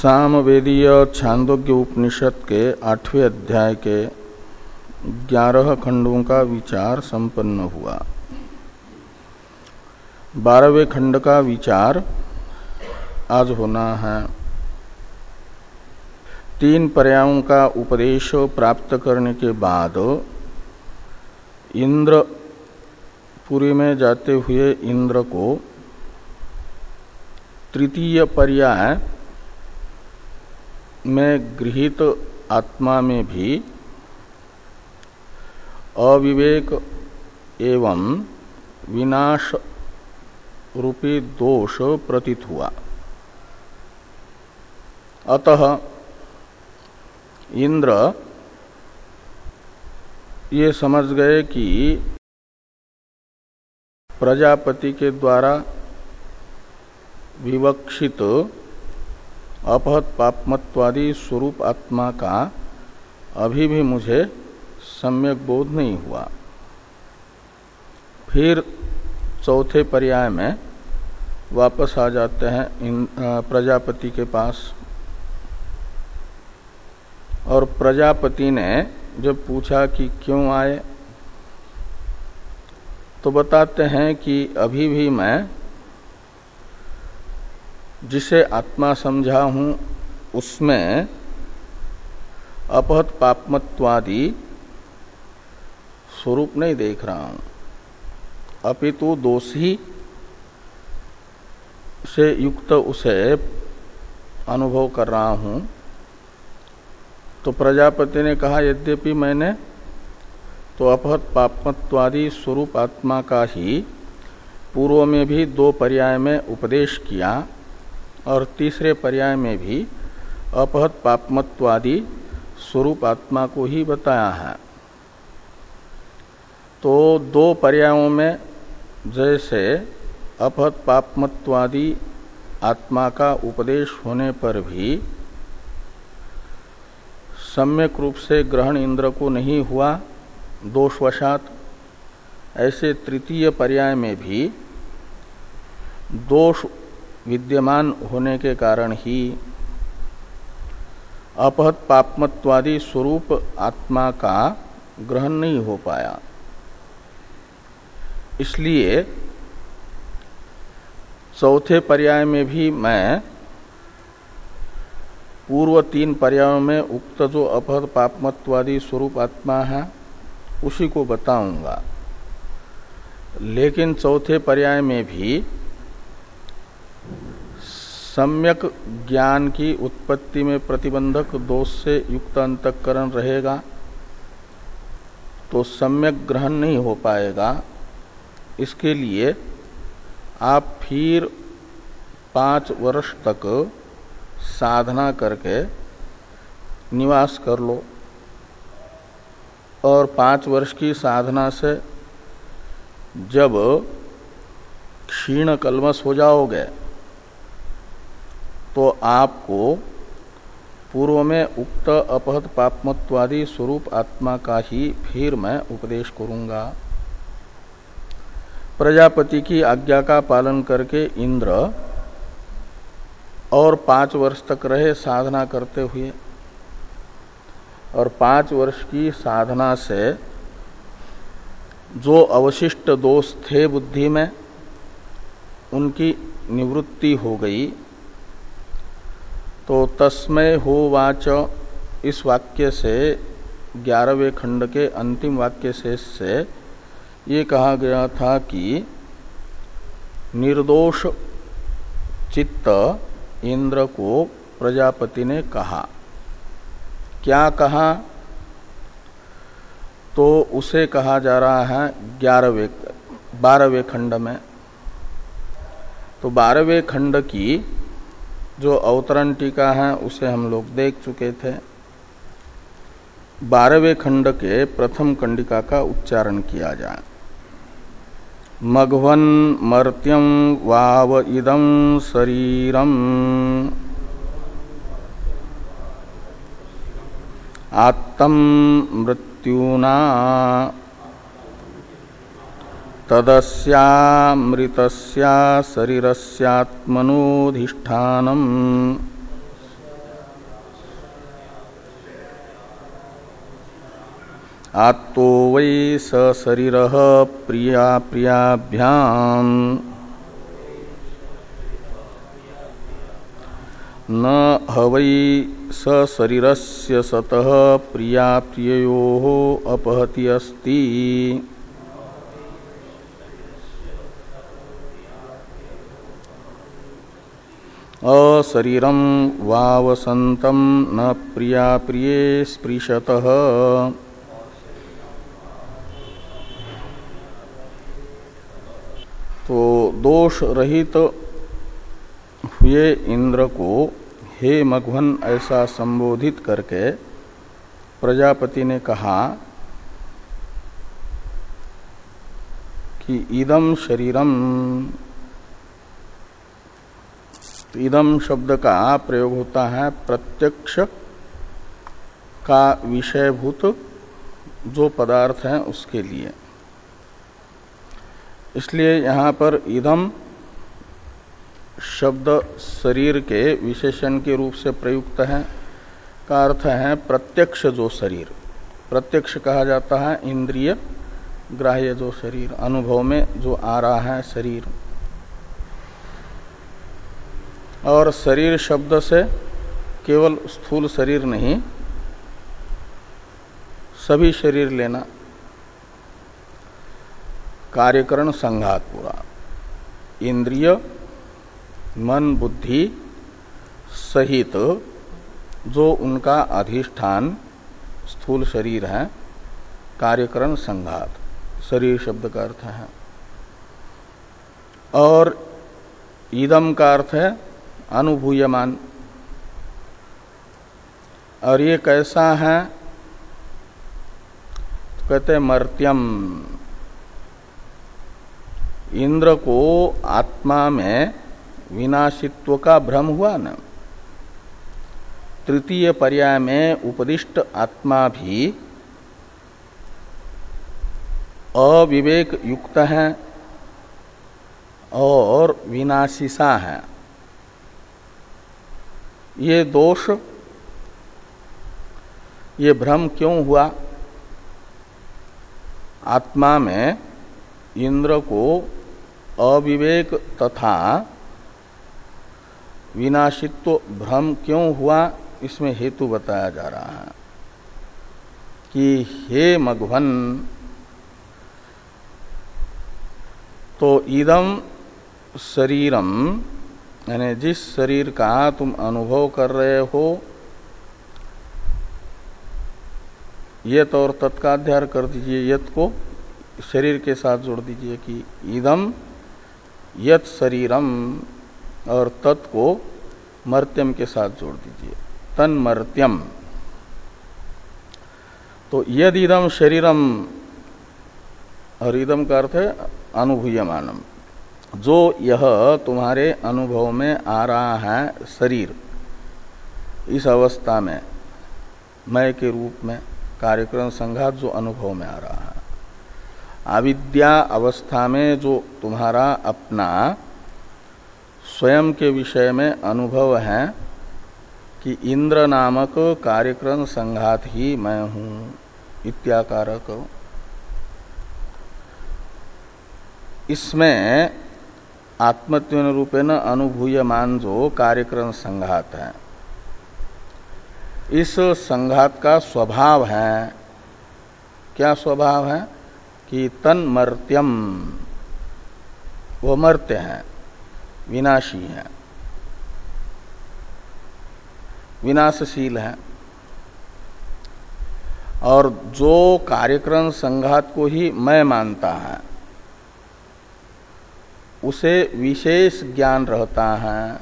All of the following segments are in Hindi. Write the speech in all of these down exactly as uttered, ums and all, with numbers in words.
सामवेदीय छांदोग्य उपनिषद के आठवें अध्याय के ग्यारह खंडों का विचार संपन्न हुआ। बारहवें खंड का विचार आज होना है। तीन पर्यायों का उपदेश प्राप्त करने के बाद इंद्रपुरी में जाते हुए इंद्र को तृतीय पर्याय में गृहीत आत्मा में भी अविवेक एवं विनाश रूपी दोष प्रतीत हुआ। अतः इंद्र ये समझ गए कि प्रजापति के द्वारा विवक्षित अपहत पापमत्वादि स्वरूप आत्मा का अभी भी मुझे सम्यक बोध नहीं हुआ। फिर चौथे पर्याय में वापस आ जाते हैं इन प्रजापति के पास, और प्रजापति ने जब पूछा कि क्यों आए तो बताते हैं कि अभी भी मैं जिसे आत्मा समझा हूं उसमें अपहत पापमत्वादि स्वरूप नहीं देख रहा हूं, अपितु दोषी से युक्त उसे अनुभव कर रहा हूं। तो प्रजापति ने कहा यद्यपि मैंने तो अपहत पापमत्वादि स्वरूप आत्मा का ही पूर्व में भी दो पर्याय में उपदेश किया और तीसरे पर्याय में भी अपहत पापमत्वादि स्वरूप आत्मा को ही बताया है। तो दो पर्यायों में जैसे अपहत पापमत्वादि आत्मा का उपदेश होने पर भी सम्यक रूप से ग्रहण इंद्र को नहीं हुआ दोषवशात, ऐसे तृतीय पर्याय में भी दोष विद्यमान होने के कारण ही अपहत पापमत्वादि स्वरूप आत्मा का ग्रहण नहीं हो पाया। इसलिए चौथे पर्याय में भी मैं पूर्व तीन पर्यायों में उक्त जो अपहत पापमत्वादि स्वरूप आत्मा है उसी को बताऊंगा, लेकिन चौथे पर्याय में भी सम्यक ज्ञान की उत्पत्ति में प्रतिबंधक दोष से युक्त अंतःकरण रहेगा तो सम्यक ग्रहण नहीं हो पाएगा। इसके लिए आप फिर पांच वर्ष तक साधना करके निवास कर लो, और पांच वर्ष की साधना से जब क्षीण कल्मष हो जाओगे तो आपको पूर्व में उक्त अपहत पापमत्वादि स्वरूप आत्मा का ही फिर मैं उपदेश करूंगा। प्रजापति की आज्ञा का पालन करके इंद्र और पांच वर्ष तक रहे साधना करते हुए, और पांच वर्ष की साधना से जो अवशिष्ट दोष थे बुद्धि में उनकी निवृत्ति हो गई। तो तस्मै हो वाच इस वाक्य से ग्यारहवें खंड के अंतिम वाक्य शेष से ये कहा गया था कि निर्दोष चित्त इंद्र को प्रजापति ने कहा। क्या कहा तो उसे कहा जा रहा है ग्यारहवें बारहवें खंड में। तो बारहवें खंड की जो अवतरण टीका है उसे हम लोग देख चुके थे। बारहवें खंड के प्रथम कंडिका का उच्चारण किया जाए। मघवन मर्त्यं वाव इदं शरीरम आत्तं मृत्युना तदस्यामृतस्या शरीरस्यात्मनोधिष्ठानम् आत्तो वै स शरीरः प्रिया प्रियाभ्याम न हवै स शरीरस्य सतः प्रिया प्रिययोः अपहति अस्ति। अशरीरं वावसन्तं न प्रिया प्रिये स्पृशतः। तो दोष रहित हुए इंद्र को हे मघवन ऐसा संबोधित करके प्रजापति ने कहा कि इदम शरीरम, इदम शब्द का प्रयोग होता है प्रत्यक्ष का विषयभूत जो पदार्थ है उसके लिए। इसलिए यहाँ पर इदम शब्द शरीर के विशेषण के रूप से प्रयुक्त है, का अर्थ है प्रत्यक्ष जो शरीर। प्रत्यक्ष कहा जाता है इंद्रिय ग्राह्य जो शरीर, अनुभव में जो आ रहा है शरीर। और शरीर शब्द से केवल स्थूल शरीर नहीं, सभी शरीर लेना, कार्यकरण संघात पूरा, इंद्रिय मन बुद्धि सहित जो उनका अधिष्ठान स्थूल शरीर है, कार्यकरण संघात शरीर शब्द का अर्थ है। और इदम का अर्थ है अनुभूयमान। और ये कैसा है तो कहते हैं मर्त्यम। इंद्र को आत्मा में विनाशित्व का भ्रम हुआ न, तृतीय पर्याय में उपदिष्ट आत्मा भी अविवेक युक्त है और विनाशिसा है। ये दोष, ये भ्रम क्यों हुआ? आत्मा में इंद्र को अविवेक तथा विनाशित्व भ्रम क्यों हुआ, इसमें हेतु बताया जा रहा है कि हे मघवन, तो इदम शरीरम यानी जिस शरीर का तुम अनुभव कर रहे हो, यत और तत् का अध्यार कर दीजिए। यत को शरीर के साथ जोड़ दीजिए कि इदम यत शरीरम, और तत् को मर्त्यम के साथ जोड़ दीजिए, तन मर्त्यम। तो यद इदम शरीरम, और इदम का अर्थ है अनुभूयमानम, जो यह तुम्हारे अनुभव में आ रहा है शरीर, इस अवस्था में मय के रूप में कार्यक्रम संघात जो अनुभव में आ रहा है, अविद्या अवस्था में जो तुम्हारा अपना स्वयं के विषय में अनुभव है कि इंद्र नामक कार्यक्रम संघात ही मैं हूं इत्याकारक, इसमें आत्मत्वेन रूपेण अनुभूयमान जो कार्यक्रम संघात है, इस संघात का स्वभाव है। क्या स्वभाव है? कि तन मर्त्यम, वो मर्त्य है, विनाशी है, विनाशशील है। और जो कार्यक्रम संघात को ही मैं मानता है, उसे विशेष ज्ञान रहता है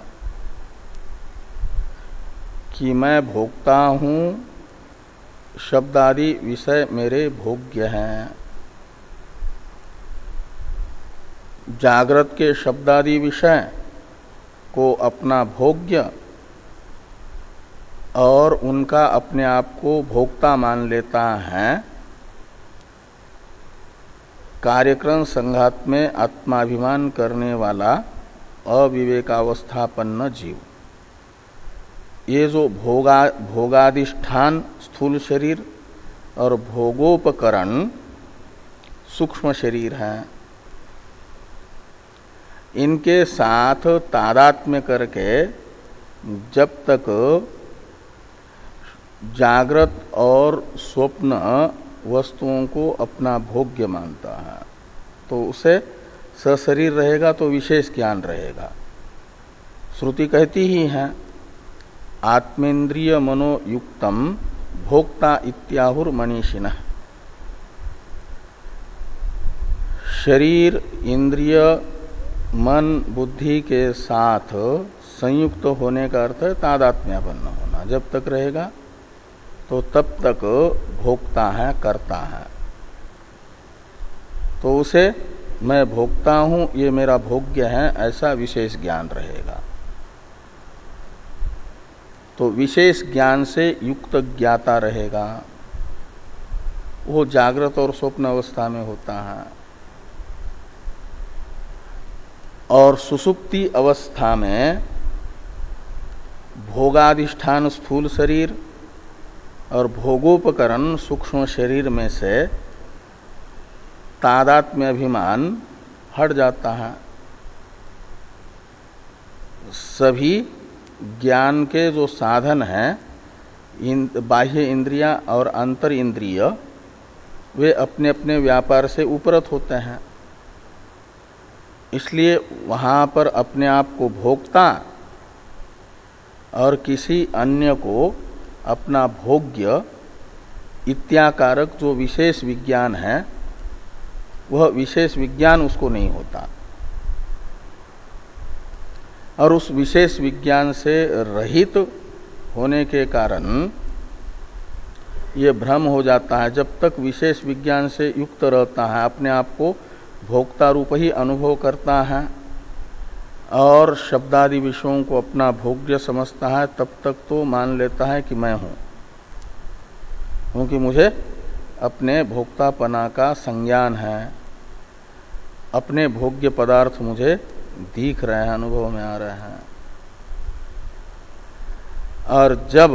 कि मैं भोगता हूं, शब्दादि विषय मेरे भोग्य हैं। जागृत के शब्दादि विषय को अपना भोग्य और उनका अपने आप को भोक्ता मान लेता है। कार्यक्रम संघात में आत्माभिमान करने वाला अविवेकावस्थापन्न जीव, ये जो भोगा भोगाधिष्ठान स्थूल शरीर और भोगोपकरण सूक्ष्म शरीर हैं। इनके साथ तादात्म्य करके जब तक जागृत और स्वप्न वस्तुओं को अपना भोग्य मानता है तो उसे सशरीर रहेगा तो विशेष ज्ञान रहेगा। श्रुति कहती ही है आत्मेन्द्रिय मनोयुक्तम भोक्ता इत्याहुर मनीषिणः। शरीर इंद्रिय मन बुद्धि के साथ संयुक्त होने का अर्थ है तादात्म्यपन्न होना। जब तक रहेगा तो तब तक भोक्ता है, करता है। तो उसे मैं भोक्ता हूं, ये मेरा भोग्य है, ऐसा विशेष ज्ञान रहेगा। तो विशेष ज्ञान से युक्त ज्ञाता रहेगा, वो जागृत और स्वप्न अवस्था में होता है। और सुसुप्ति अवस्था में भोगाधिष्ठान स्थूल शरीर और भोगोपकरण सूक्ष्म शरीर में से तादात्म्य अभिमान हट जाता है। सभी ज्ञान के जो साधन हैं, इन बाह्य इंद्रियां और अंतर इंद्रिय, वे अपने अपने व्यापार से उपरत होते हैं। इसलिए वहां पर अपने आप को भोक्ता और किसी अन्य को अपना भोग्य इत्याकारक जो विशेष विज्ञान है, वह विशेष विज्ञान उसको नहीं होता। और उस विशेष विज्ञान से रहित होने के कारण ये भ्रम हो जाता है। जब तक विशेष विज्ञान से युक्त रहता है, अपने आप को भोक्ता रूप ही अनुभव करता है और शब्दादि विषयों को अपना भोग्य समझता है, तब तक तो मान लेता है कि मैं हूं, क्योंकि मुझे अपने भोक्तापना का संज्ञान है, अपने भोग्य पदार्थ मुझे दिख रहे हैं, अनुभव में आ रहे हैं। और जब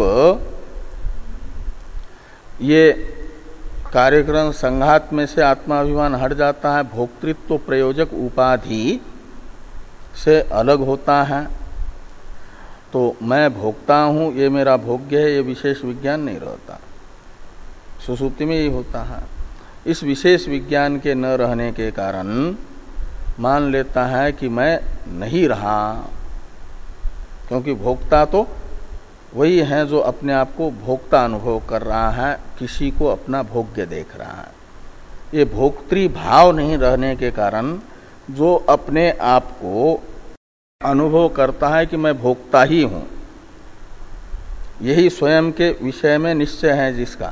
ये कार्यक्रम संघात में से आत्माभिमान हट जाता है, भोक्तृत्व प्रयोजक उपाधि से अलग होता है, तो मैं भोक्ता हूं, ये मेरा भोग्य है, ये विशेष विज्ञान नहीं रहता। सुसुप्ति में ही होता है। इस विशेष विज्ञान के न रहने के कारण मान लेता है कि मैं नहीं रहा, क्योंकि भोक्ता तो वही है जो अपने आप को भोक्ता अनुभव कर रहा है, किसी को अपना भोग्य देख रहा है। ये भोक्तृ भाव नहीं रहने के कारण जो अपने आप को अनुभव करता है कि मैं भोक्ता ही हूं, यही स्वयं के विषय में निश्चय है जिसका,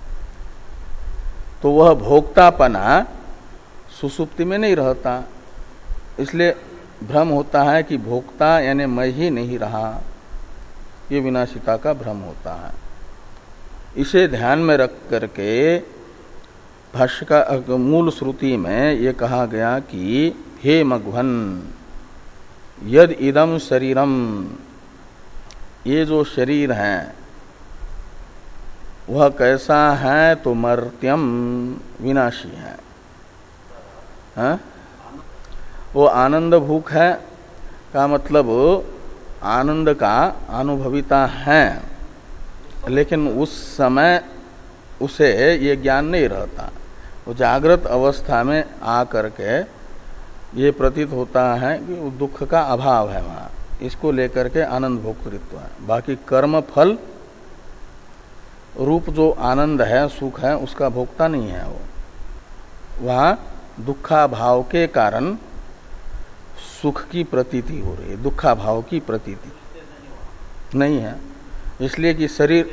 तो वह भोक्तापना सुसुप्ति में नहीं रहता। इसलिए भ्रम होता है कि भोक्ता यानी मैं ही नहीं रहा, ये विनाशिता का भ्रम होता है। इसे ध्यान में रख करके भाष्य का मूल श्रुति में ये कहा गया कि हे मघवन यद इदम शरीरम, ये जो शरीर है वह कैसा है, तो मर्त्यम विनाशी है, है? वो आनंद भूख है का मतलब आनंद का अनुभविता है, लेकिन उस समय उसे ये ज्ञान नहीं रहता। वो जागृत अवस्था में आ करके ये प्रतीत होता है कि दुख का अभाव है वहाँ, इसको लेकर के आनंद भोक्तृत्व है। बाकी कर्म फल रूप जो आनंद है, सुख है, उसका भोक्ता नहीं है वो। वहाँ दुखाभाव के कारण सुख की प्रतीति हो रही है, दुखाभाव की प्रतीति नहीं है। इसलिए कि शरीर,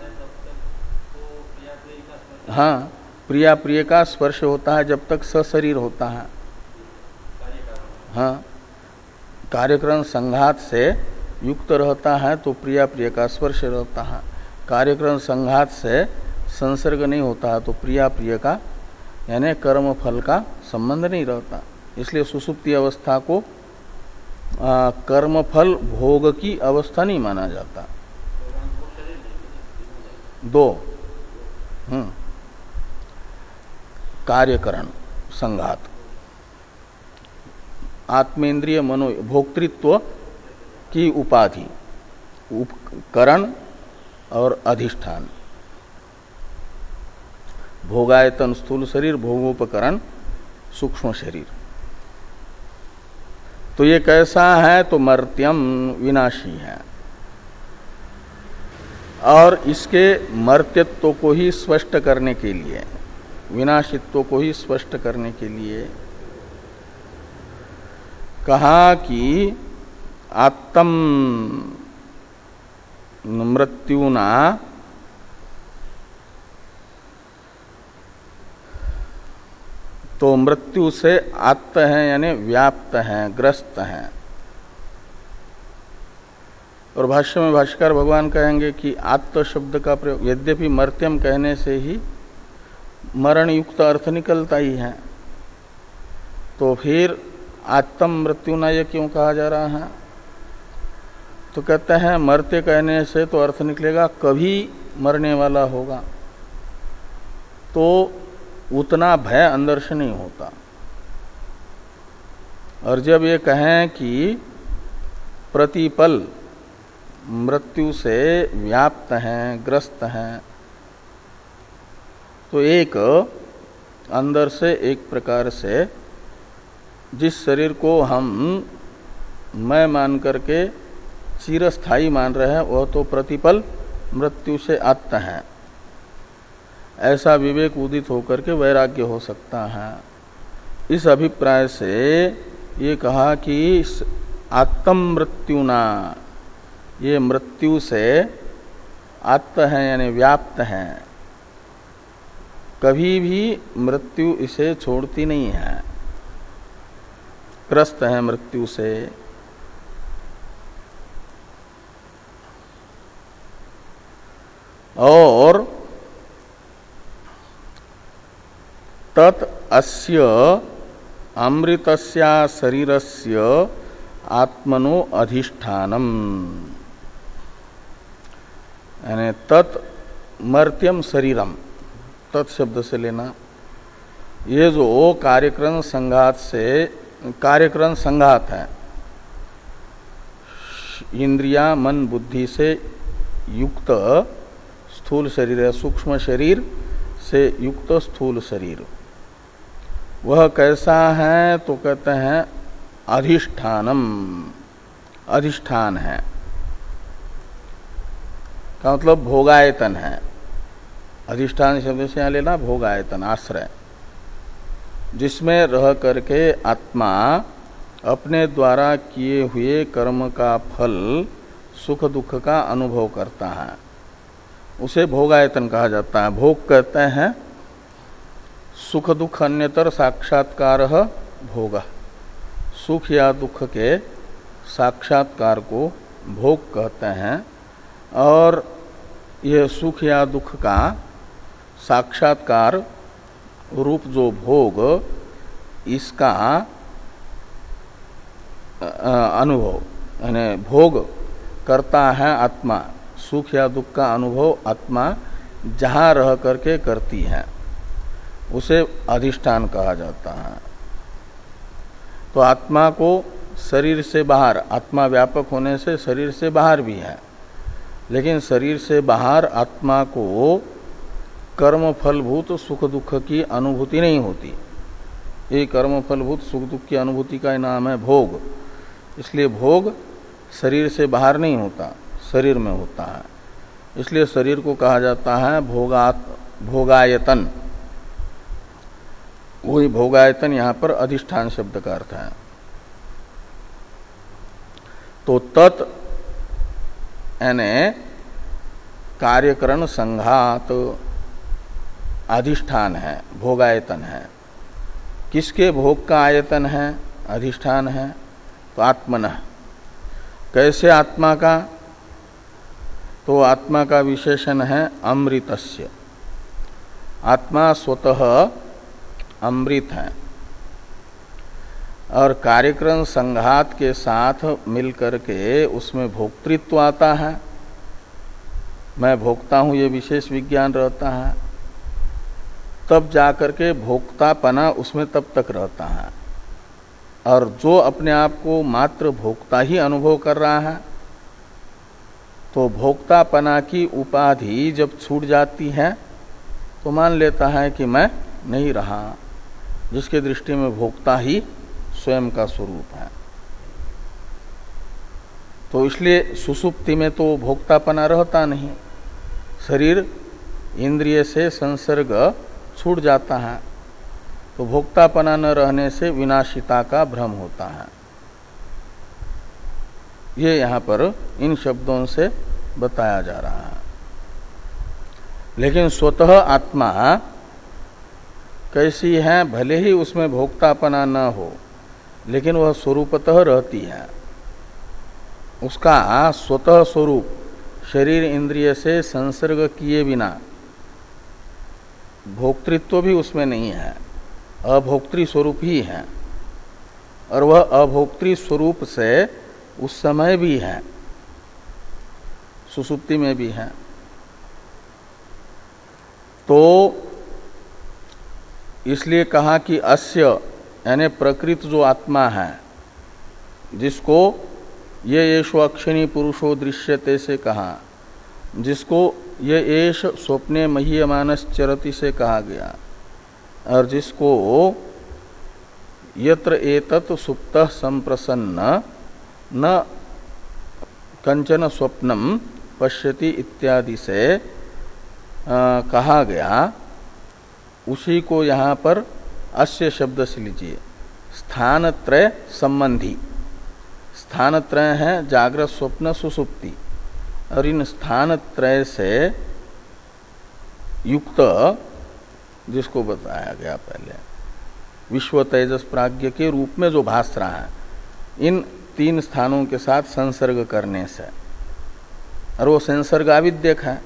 हाँ, प्रिया प्रिय का स्पर्श होता है जब तक सशरीर होता है। हाँ, कार्यक्रम संघात से युक्त रहता है तो प्रिया प्रिय का स्पर्श रहता है। कार्यक्रम संघात से संसर्ग नहीं होता है तो प्रिया प्रिय का यानी कर्म फल का संबंध नहीं रहता। इसलिए सुसुप्ति अवस्था को आ, कर्म फल भोग की अवस्था नहीं माना जाता। दो हम्म कार्यकरण संघात, आत्मेंद्रिय मनो भोक्तृत्व की उपाधि, उपकरण और अधिष्ठान। भोगायतन स्थूल शरीर, भोगोपकरण सूक्ष्म शरीर। तो ये कैसा है? तो मर्त्यम, विनाशी है। और इसके मर्त्यत्व को ही स्पष्ट करने के लिए, विनाशित्व को ही स्पष्ट करने के लिए कहा कि आत्म मृत्युना तो मृत्यु से आत्त है यानी व्याप्त है, ग्रस्त है। और भाष्य में भाष्यकार भगवान कहेंगे कि आत्म शब्द का प्रयोग, यद्यपि मर्त्यम कहने से ही मरण युक्त अर्थ निकलता ही है, तो फिर आत्म मृत्यु न ये क्यों कहा जा रहा है? तो कहते हैं मरते कहने से तो अर्थ निकलेगा कभी मरने वाला होगा, तो उतना भय अंदर से नहीं होता। और जब ये कहें कि प्रतिपल मृत्यु से व्याप्त हैं, ग्रस्त हैं, तो एक अंदर से एक प्रकार से जिस शरीर को हम मैं मान करके चिरस्थायी मान रहे हैं वह तो प्रतिपल मृत्यु से आत्त है, ऐसा विवेक उदित होकर के वैराग्य हो सकता है। इस अभिप्राय से ये कहा कि आत्म मृत्युना, ये मृत्यु से आत्त है यानी व्याप्त है, कभी भी मृत्यु इसे छोड़ती नहीं है, ग्रस्त है मृत्यु से। और तत् अस्य अमृतस्या शरीरस्य आत्मनो अधिष्ठानम, यानी तत् मर्त्यम शरीरम, तत् शब्द से लेना। ये जो कार्यक्रम संघात से, कार्यक्रम संघात है, इंद्रिया मन बुद्धि से युक्त स्थूल शरीर है, सूक्ष्म शरीर से युक्त स्थूल शरीर, वह कैसा है? तो कहते हैं अधिष्ठानम, अधिष्ठान है का मतलब भोगायतन है। अधिष्ठान शब्द से यहाँ लेना भोगायतन, आश्रय, जिसमें रह करके आत्मा अपने द्वारा किए हुए कर्म का फल सुख दुख का अनुभव करता है, उसे भोगायतन कहा जाता है। भोग कहते हैं सुख दुख अन्यतर साक्षात्कार भोग, सुख या दुख के साक्षात्कार को भोग कहते हैं। और यह सुख या दुख का साक्षात्कार रूप जो भोग, इसका अनुभव यानी भोग करता है आत्मा, सुख या दुख का अनुभव आत्मा जहाँ रह करके करती है उसे अधिष्ठान कहा जाता है। तो आत्मा को शरीर से बाहर, आत्मा व्यापक होने से शरीर से बाहर भी है, लेकिन शरीर से बाहर आत्मा को कर्म फलभूत सुख दुख की अनुभूति नहीं होती। ये कर्म फलभूत सुख दुख की अनुभूति का नाम है भोग। इसलिए भोग शरीर से बाहर नहीं होता, शरीर में होता है। इसलिए शरीर को कहा जाता है भोगात भोगायतन। वही भोगायतन यहाँ पर अधिष्ठान शब्द का अर्थ है। तो तत् यानी कार्यकरण संघात अधिष्ठान है, भोगायतन है। किसके भोग का आयतन है? अधिष्ठान है। तो आत्मनः, कैसे आत्मा का? तो आत्मा का विशेषण है अमृतस्य। आत्मा स्वतः अमृत है और कार्यक्रम संघात के साथ मिलकर के उसमें भोक्तृत्व आता है। मैं भोगता हूं ये विशेष विज्ञान रहता है। तब जाकर के भोक्तापना उसमें तब तक रहता है। और जो अपने आप को मात्र भोक्ता ही अनुभव कर रहा है, तो भोक्तापना की उपाधि जब छूट जाती है तो मान लेता है कि मैं नहीं रहा, जिसके दृष्टि में भोक्ता ही स्वयं का स्वरूप है। तो इसलिए सुसुप्ति में तो भोक्तापना रहता नहीं, शरीर इंद्रिय से संसर्ग छूट जाता है, तो भोक्तापना न रहने से विनाशिता का भ्रम होता है। ये यहाँ पर इन शब्दों से बताया जा रहा है। लेकिन स्वतः आत्मा कैसी है, भले ही उसमें भोक्तापना न हो, लेकिन वह स्वरूपतः रहती है। उसका स्वतः स्वरूप शरीर इंद्रिय से संसर्ग किए बिना भोक्तृत्व भी उसमें नहीं है, अभोक्तृ स्वरूप ही है। और वह अभोक्तृ स्वरूप से उस समय भी है, सुसुप्ति में भी है। तो इसलिए कहा कि अस्य यानी प्रकृत जो आत्मा है, जिसको ये येषु अक्षिणी पुरुषो दृश्यते से कहा, जिसको ये येष स्वप्ने मह्यमानस चरति से कहा गया, और जिसको यत्र एतत् सुप्तः संप्रसन्न न कंचन स्वप्नम पश्यति इत्यादि से आ, कहा गया, उसी को यहाँ पर अस्य शब्द से लीजिए। स्थानत्रय संबंधी, स्थानत्रय है जागृत स्वप्न सुसुप्ति, और इन स्थानत्रय से युक्त जिसको बताया गया पहले विश्व तेजस प्राज्ञ के रूप में जो भास रहा है, इन तीन स्थानों के साथ संसर्ग करने से, और वो संसर्ग अविद्यक है।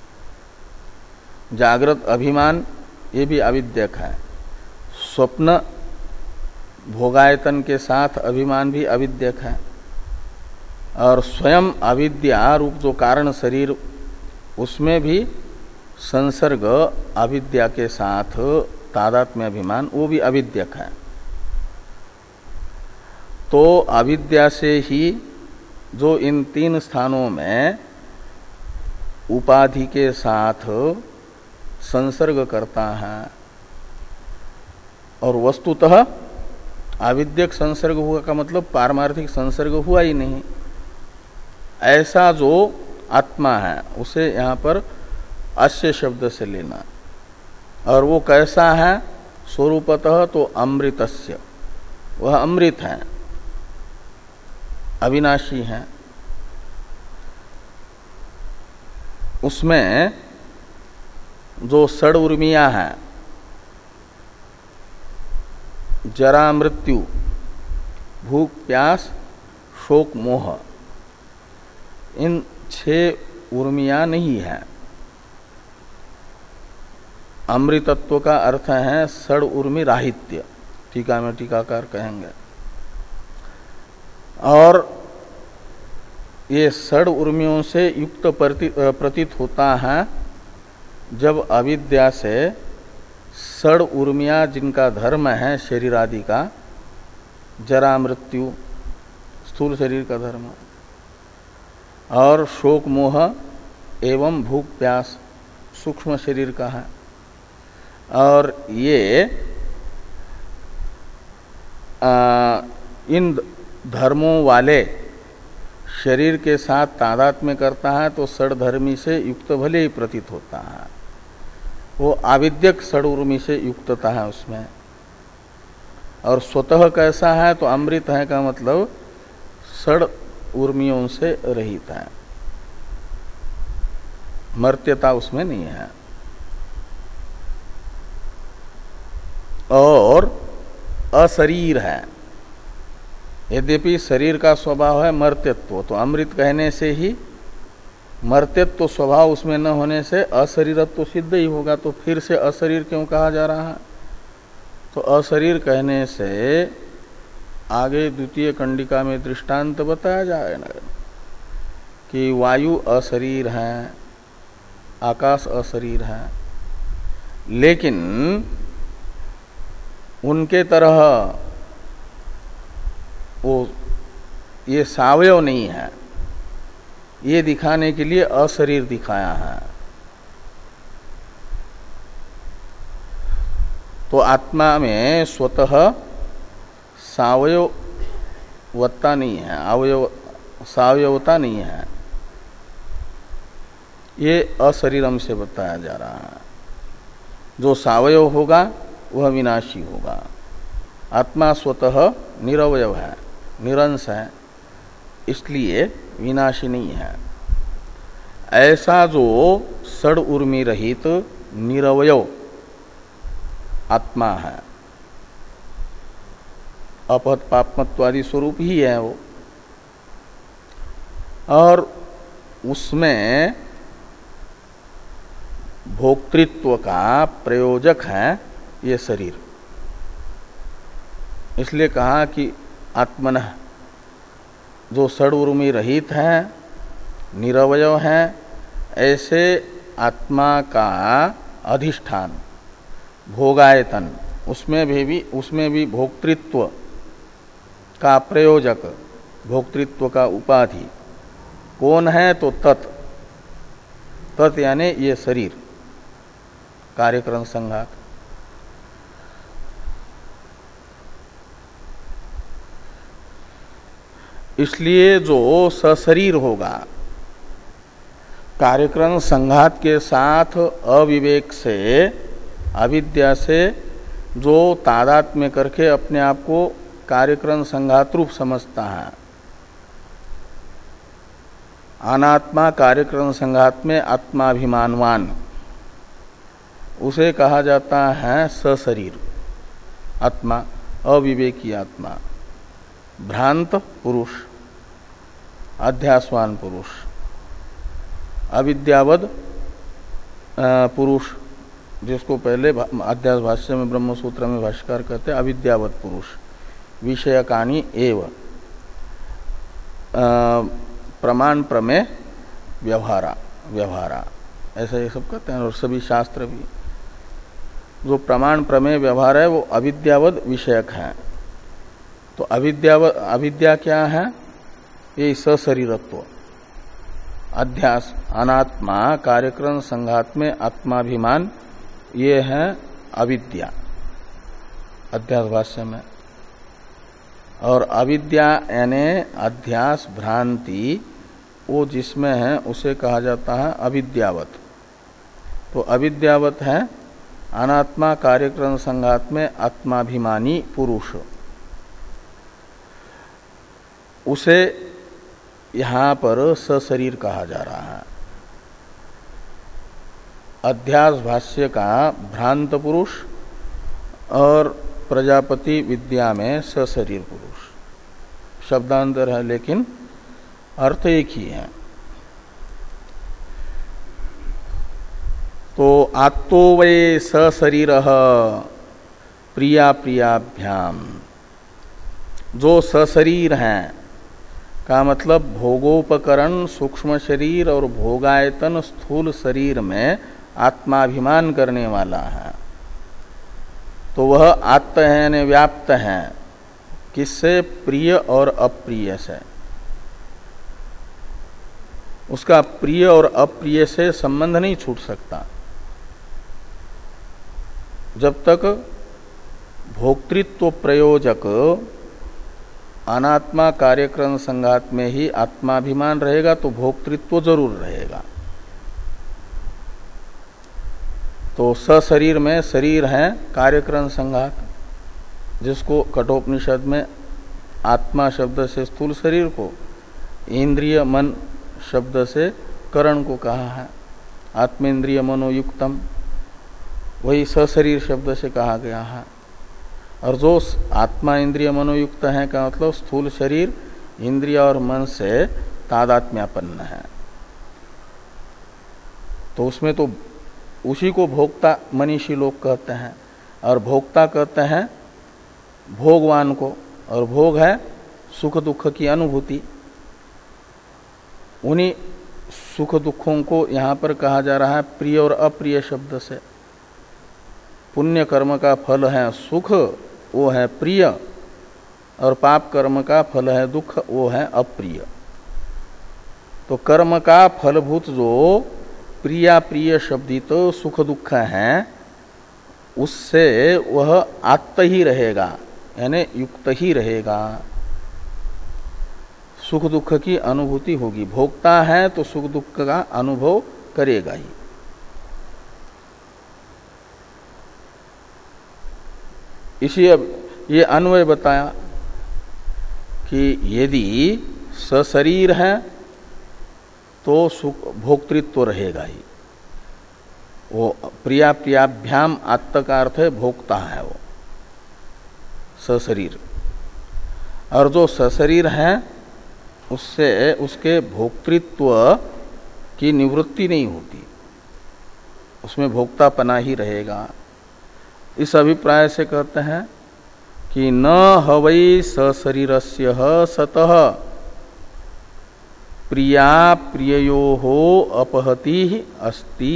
जागृत अभिमान ये भी अविद्यक है, स्वप्न भोगायतन के साथ अभिमान भी अविद्यक है, और स्वयं अविद्या रूप जो कारण शरीर, उसमें भी संसर्ग अविद्या के साथ तादात्म्य अभिमान, वो भी अविद्यक है। तो अविद्या से ही जो इन तीन स्थानों में उपाधि के साथ संसर्ग करता है, और वस्तुतः अविद्यक संसर्ग हुआ का मतलब पारमार्थिक संसर्ग हुआ ही नहीं, ऐसा जो आत्मा है उसे यहाँ पर अस्य शब्द से लेना। और वो कैसा है, स्वरूपतः तो अमृतस्य, वह अमृत है, अविनाशी है। उसमें जो षड उर्मियां हैं, जरा मृत्यु भूख प्यास शोक मोह, इन छह उर्मियां नहीं है। अमृतत्व का अर्थ है षड उर्मी राहित्य, टीका में टीकाकार कहेंगे। और ये षड उर्मियों से युक्त प्रतीत होता है जब अविद्या से षड उर्मियां जिनका धर्म है शरीर आदि का, जरा मृत्यु स्थूल शरीर का धर्म, और शोक मोह एवं भूख प्यास सूक्ष्म शरीर का है, और ये आ, इन धर्मों वाले शरीर के साथ तादात्म्य करता है तो षडधर्मी से युक्त भले ही प्रतीत होता है, वो आविद्यक षडउर्मी से युक्तता है उसमें। और स्वतः कैसा है, तो अमृत है का मतलब षड उर्मियों से रहित है, मर्त्यता उसमें नहीं है। और अशरीर है, यद्यपि शरीर का स्वभाव है मर्त्यत्व, तो अमृत कहने से ही मर्त्यत्व स्वभाव उसमें न होने से अशरीरत्व तो सिद्ध ही होगा। तो फिर से अशरीर क्यों कहा जा रहा है, तो अशरीर कहने से आगे द्वितीय कंडिका में दृष्टांत बताया जाएगा कि वायु अशरीर है, आकाश अशरीर है, लेकिन उनके तरह वो ये सावयव नहीं है, ये दिखाने के लिए अशरीर दिखाया है। तो आत्मा में स्वतः सावयवता नहीं है, अवयव सावयवता नहीं है, ये अशरीरम से बताया जा रहा है। जो सावयव होगा वह विनाशी होगा। आत्मा स्वतः निरवयव है, निरंश है, इसलिए विनाशी नहीं है। ऐसा जो षड उर्मी रहित निरवयव आत्मा है, अपहत पापमत्वादि स्वरूप ही है वो, और उसमें भोक्तृत्व का प्रयोजक है ये शरीर। इसलिए कहा कि आत्मनः जो षड उर्मी रहित है, निरवयव है, ऐसे आत्मा का अधिष्ठान भोगायतन, उसमें भी, भी उसमें भी भोक्तृत्व का प्रयोजक, भोक्तृत्व का उपाधि कौन है? तो तत्, तत् यानी ये शरीर, कार्यक्रम संघात। इसलिए जो सशरीर होगा, कार्यक्रम संघात के साथ अविवेक से, अविद्या से जो तादात्म्य करके अपने आप को कार्यक्रम संघात रूप समझता है, अनात्मा कार्यक्रम संघात में आत्माभिमानवान, उसे कहा जाता है सशरीर आत्मा, अविवेकी आत्मा, भ्रांत पुरुष, अध्यासवान पुरुष, अविद्यावद पुरुष, जिसको पहले अध्यास भाष्य में ब्रह्म सूत्र में भाष्यकार कहते हैं अविद्यावद पुरुष, विषयकानी एव प्रमाण प्रमेय व्यवहारा व्यवहारा ऐसा ये सब कहते हैं। और सभी शास्त्र भी जो प्रमाण प्रमेय व्यवहार है वो अविद्यावद विषयक है। तो अविद्यावद, अविद्या क्या है? ये सशरीरत्व, अध्यास, अनात्मा कार्यक्रम संघात में आत्माभिमान, ये है अविद्या अध्यास भाष्य में। और अविद्या यानी अध्यास भ्रांति, वो जिसमें है उसे कहा जाता है अविद्यावत। तो अविद्यावत है अनात्मा कार्यक्रम संघात में आत्माभिमानी पुरुष, उसे यहां पर सशरीर कहा जा रहा है। अध्यास भाष्य का भ्रांत पुरुष और प्रजापति विद्या में सशरीर पुरुष, शब्दांतर है लेकिन अर्थ एक ही है। तो आत्तो वै सशरीरः प्रिया प्रियाभ्याम, जो सशरीर हैं का मतलब भोगोपकरण सूक्ष्म शरीर और भोगायतन स्थूल शरीर में आत्माभिमान करने वाला है, तो वह आत्म है यानी व्याप्त है किससे? प्रिय और अप्रिय से। उसका प्रिय और अप्रिय से संबंध नहीं छूट सकता जब तक भोक्तृत्व प्रयोजक अनात्मा कार्यक्रम संघात में ही आत्माभिमान रहेगा तो भोक्तृत्व जरूर रहेगा। तो सशरीर में शरीर है कार्यक्रम संघात, जिसको कठोपनिषद में आत्मा शब्द से स्थूल शरीर को, इंद्रिय मन शब्द से करण को कहा है, आत्मेन्द्रिय मनोयुक्तम, वही सशरीर शब्द से कहा गया है। और जो आत्मा इंद्रिय मनोयुक्त है का मतलब स्थूल शरीर इंद्रिय और मन से तादात्म्यापन्न है, तो उसमें तो उसी को भोक्ता मनीषी लोग कहते हैं, और भोक्ता कहते हैं भोगवान को, और भोग है सुख दुख की अनुभूति। उन्हीं सुख दुखों को यहां पर कहा जा रहा है प्रिय और अप्रिय शब्द से। पुण्य कर्म का फल है सुख, वो है प्रिय, और पाप कर्म का फल है दुख, वो है अप्रिय। तो कर्म का फलभूत जो प्रिया प्रिय शब्दित तो सुख दुख है, उससे वह आत्त ही रहेगा, यानी युक्त ही रहेगा। सुख दुख की अनुभूति होगी, भोक्ता है तो सुख दुख का अनुभव करेगा ही। इसी अब ये अन्वय बताया कि यदि सशरीर है तो सुख भोक्तृत्व रहेगा ही। वो प्रिया प्रियाभ्याम आत्म का अर्थ है भोक्ता है वो सशरीर, और जो सशरीर है उससे उसके भोक्तृत्व की निवृत्ति नहीं होती, उसमें भोक्तापना ही रहेगा। इस अभिप्राय से कहते हैं कि न हवै सशरीरस्य सतः प्रिया प्रिययोः अपहति अस्ति।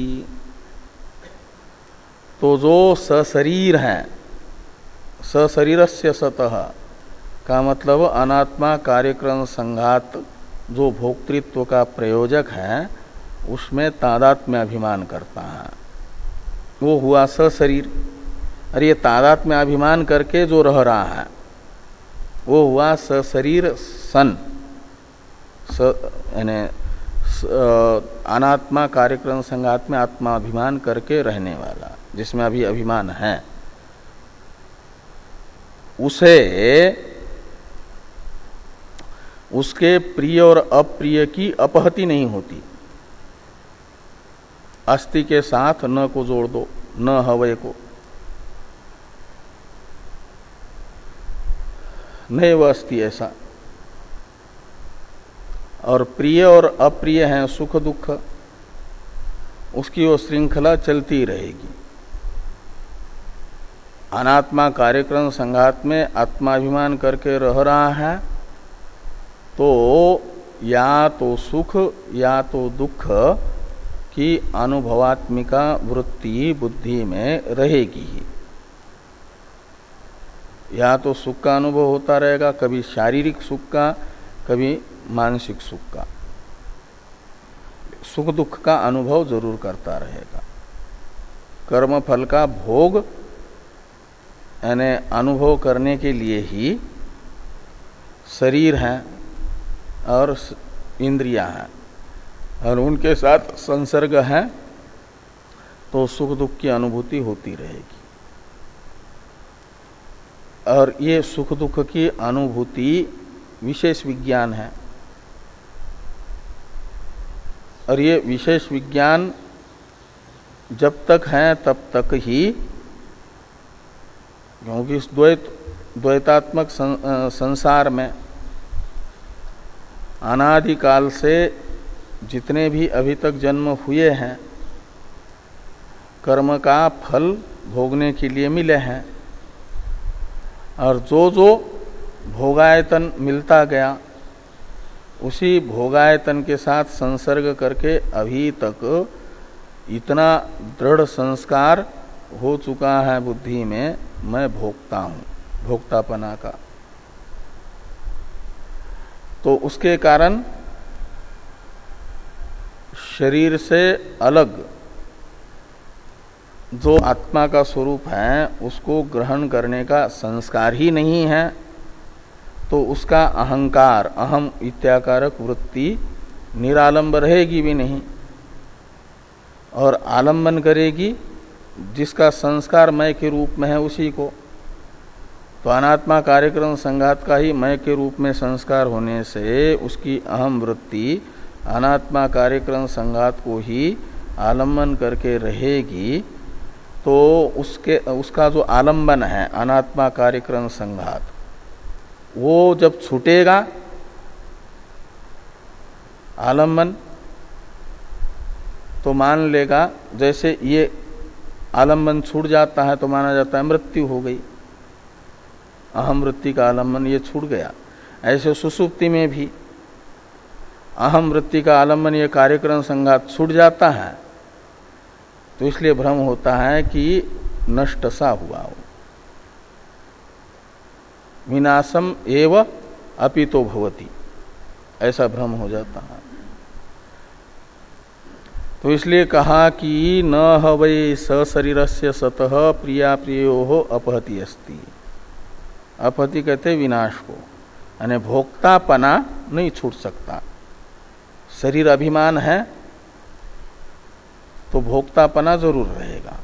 तो जो सशरीर है, सशरीरस्य सतः का मतलब अनात्मा कार्यक्रम संघात जो भोक्तृत्व का प्रयोजक है, उसमें तादात्म्य अभिमान करता है, वो हुआ सशरीर। और ये तादात्म्य अभिमान करके जो रह रहा है वो हुआ सशरीर सन, यानी अनात्मा कार्यक्रम संघात में आत्मा अभिमान करके रहने वाला, जिसमें अभी अभिमान है, उसे उसके प्रिय और अप्रिय की अपहति नहीं होती। अस्ति के साथ न को जोड़ दो, न हवय को, नहीं वह अस्ति ऐसा। और प्रिय और अप्रिय हैं सुख दुख, उसकी वो श्रृंखला चलती रहेगी। अनात्मा कार्यक्रम संघात में आत्माभिमान करके रह रहा है तो या तो सुख या तो दुख की अनुभवात्मिका वृत्ति बुद्धि में रहेगी ही। या तो सुख का अनुभव होता रहेगा, कभी शारीरिक सुख का, कभी मानसिक सुख का, सुख दुख का अनुभव जरूर करता रहेगा। कर्म फल का भोग यानी अनुभव करने के लिए ही शरीर है और इंद्रियां हैं, और उनके साथ संसर्ग है तो सुख दुख की अनुभूति होती रहेगी। और ये सुख दुख की अनुभूति विशेष विज्ञान है, और ये विशेष विज्ञान जब तक है तब तक ही, क्योंकि इस द्वैत द्वैतात्मक संसार में अनादिकाल से जितने भी अभी तक जन्म हुए हैं कर्म का फल भोगने के लिए मिले हैं, और जो जो भोगायतन मिलता गया उसी भोगायतन के साथ संसर्ग करके अभी तक इतना दृढ़ संस्कार हो चुका है बुद्धि में, मैं भोगता हूँ, भोक्तापना का। तो उसके कारण शरीर से अलग जो आत्मा का स्वरूप है उसको ग्रहण करने का संस्कार ही नहीं है, तो उसका अहंकार अहम इत्याकारक वृत्ति निरालंब रहेगी भी नहीं, और आलंबन करेगी जिसका संस्कार मय के रूप में है उसी को। तो अनात्मा कार्यक्रम संघात का ही मय के रूप में संस्कार होने से उसकी अहम वृत्ति अनात्मा कार्यक्रम संघात को ही आलंबन करके रहेगी। तो उसके उसका जो आलंबन है अनात्मा कार्यक्रम संघात, वो जब छूटेगा आलंबन, तो मान लेगा जैसे ये आलंबन छूट जाता है तो माना जाता है मृत्यु हो गई, अहम वृत्ति का आलंबन ये छूट गया। ऐसे सुसुप्ति में भी अहम वृत्ति का आलंबन ये कार्यक्रम संघात छूट जाता है, तो इसलिए भ्रम होता है कि नष्ट सा हुआ हो। विनाशम एव अपितो भवति, ऐसा भ्रम हो जाता है। तो इसलिए कहा कि न ह वै सशरीरस्य सतः प्रिया प्रियो अपहति अस्ति। अपहति कहते विनाश को, यानी भोक्तापना नहीं छूट सकता। शरीर अभिमान है तो भोक्तापना जरूर रहेगा।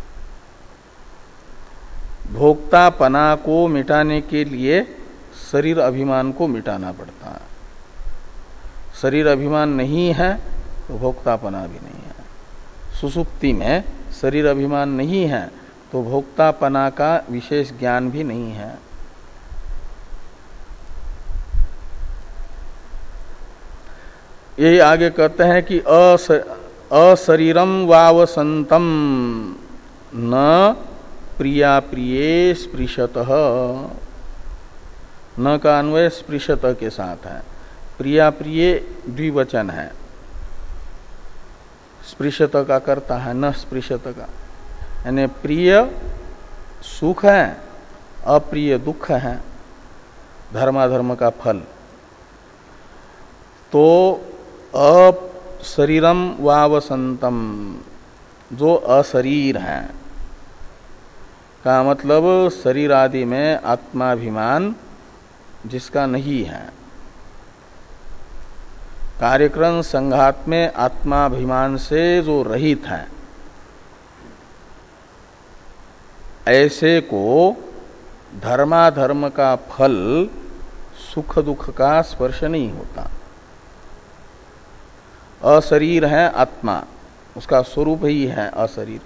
भोक्तापना को मिटाने के लिए शरीर अभिमान को मिटाना पड़ता है। शरीर अभिमान नहीं है तो भोक्तापना भी नहीं है। सुसुप्ति में शरीर अभिमान नहीं है तो भोक्तापना का विशेष ज्ञान भी नहीं है। यही आगे कहते हैं कि अशरीरम वावसंतम न प्रिया प्रिये स्पृशतः। न का अन्वय स्पृशत के साथ है। प्रिया प्रिय द्विवचन है, स्पृशत का करता है, न स्पृशत का। यानी प्रिय सुख है, अप्रिय दुख है, धर्माधर्म का फल। तो अशरीरम वावसंतम, जो अशरीर है का मतलब शरीर आदि में आत्माभिमान जिसका नहीं है। कार्यक्रम संघात में आत्माभिमान से जो रहित है, ऐसे को धर्माधर्म का फल सुख दुख का स्पर्श नहीं होता। अशरीर है आत्मा, उसका स्वरूप ही है अशरीर।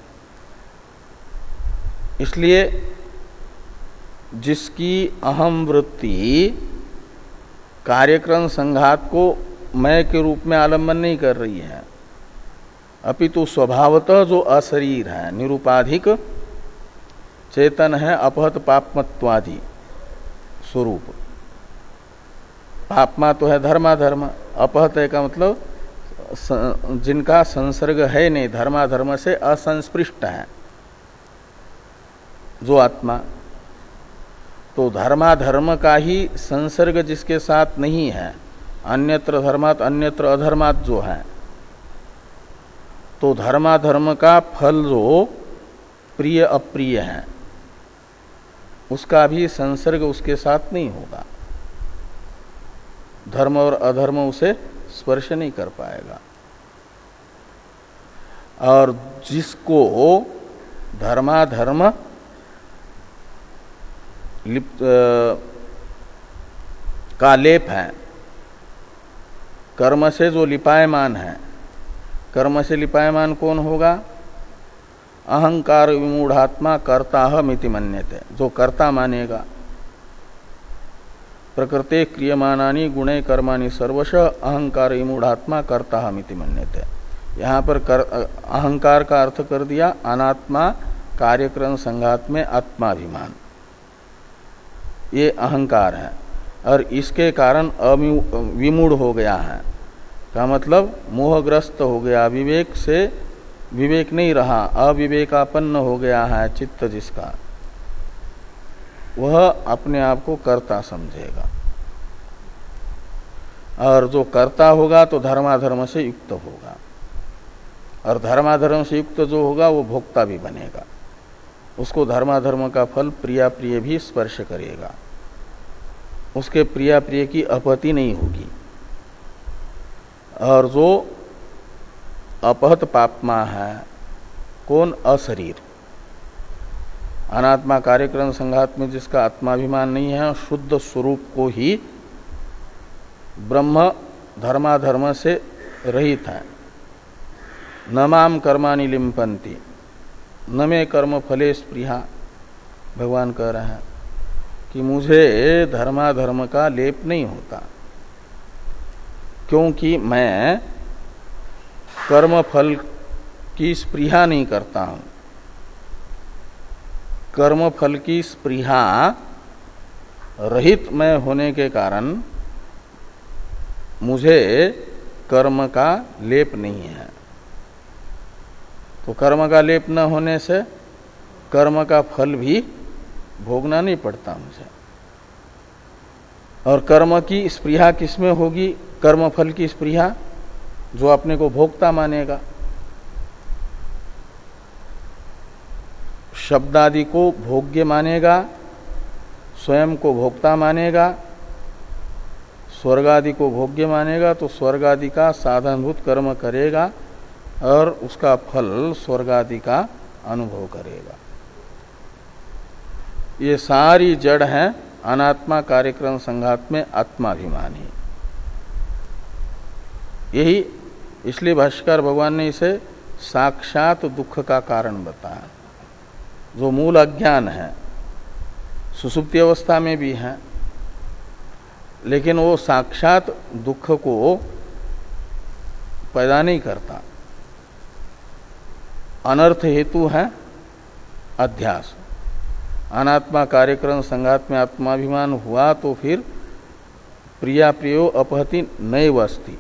इसलिए जिसकी अहम वृत्ति कार्यक्रम संघात को मैं के रूप में आलम्बन नहीं कर रही है, अपितु स्वभावतः जो अशरीर है, निरुपाधिक चेतन है, अपहत पापमत्वादि स्वरूप। पापमा तो है धर्माधर्म, अपहत है का मतलब जिनका संसर्ग है नहीं, धर्माधर्म से असंस्पृष्ट है जो आत्मा। तो धर्माधर्म का ही संसर्ग जिसके साथ नहीं है, अन्यत्र धर्मात अन्यत्र अधर्मात जो है, तो धर्माधर्म का फल जो प्रिय अप्रिय है उसका भी संसर्ग उसके साथ नहीं होगा। धर्म और अधर्म उसे स्पर्श नहीं कर पाएगा। और जिसको धर्माधर्म लिप्त का लेप है, कर्म से जो लिपायमान है, कर्म से लिपायमान कौन होगा? अहंकार विमूढ़ात्मा कर्ता मिति मन्यते, जो कर्ता मानेगा। प्रकृते क्रियमानानि गुणे कर्माणि सर्वश अहंकार विमूढ़ात्मा कर्ता मिति मन्यते। यहाँ पर कर, अहंकार का अर्थ कर दिया अनात्मा कार्यक्रम संघात में आत्माभिमान, ये अहंकार है। और इसके कारण विमूढ़ हो गया है का मतलब मोहग्रस्त हो गया, विवेक से विवेक नहीं रहा, अविवेकापन्न हो गया है चित्त जिसका, वह अपने आप को कर्ता समझेगा। और जो कर्ता होगा तो धर्माधर्म से युक्त होगा, और धर्माधर्म से युक्त जो होगा वो भोक्ता भी बनेगा। उसको धर्माधर्म का फल प्रिया प्रिय भी स्पर्श करेगा, उसके प्रिया प्रिय की अपहति नहीं होगी। और जो अपहत पापमा है कौन? अशरीर, अनात्मा कार्यक्रम संघात में जिसका आत्माभिमान नहीं है, शुद्ध स्वरूप को ही ब्रह्म धर्माधर्म से रहित है। न माम कर्माणि लिम्पन्ति न मे कर्म फले स्पृहा, भगवान कह रहे हैं कि मुझे धर्माधर्म का लेप नहीं होता, क्योंकि मैं कर्म फल की स्पृहा नहीं करता हूं। कर्म फल की स्पृहा रहित मैं होने के कारण मुझे कर्म का लेप नहीं है। तो कर्म का लेप न होने से कर्म का फल भी भोगना नहीं पड़ता मुझे। और कर्म की स्पृहा किसमें होगी? कर्म फल की स्पृहा जो अपने को भोक्ता मानेगा। शब्द आदि को भोग्य मानेगा, स्वयं को भोक्ता मानेगा, स्वर्ग आदि को भोग्य मानेगा, तो स्वर्ग आदि का साधनभूत कर्म करेगा और उसका फल स्वर्ग आदि का अनुभव करेगा। ये सारी जड़ है अनात्मा कार्यक्रम संघात में आत्माभिमानी। यही इसलिए भाष्यकार भगवान ने इसे साक्षात दुख का कारण बताया। जो मूल अज्ञान है सुसुप्ति अवस्था में भी है, लेकिन वो साक्षात दुख को पैदा नहीं करता। अनर्थ हेतु है अध्यास। अनात्मा कार्यक्रम संघात में आत्माभिमान हुआ तो फिर प्रिया प्रियो अपहति नैव अस्ति।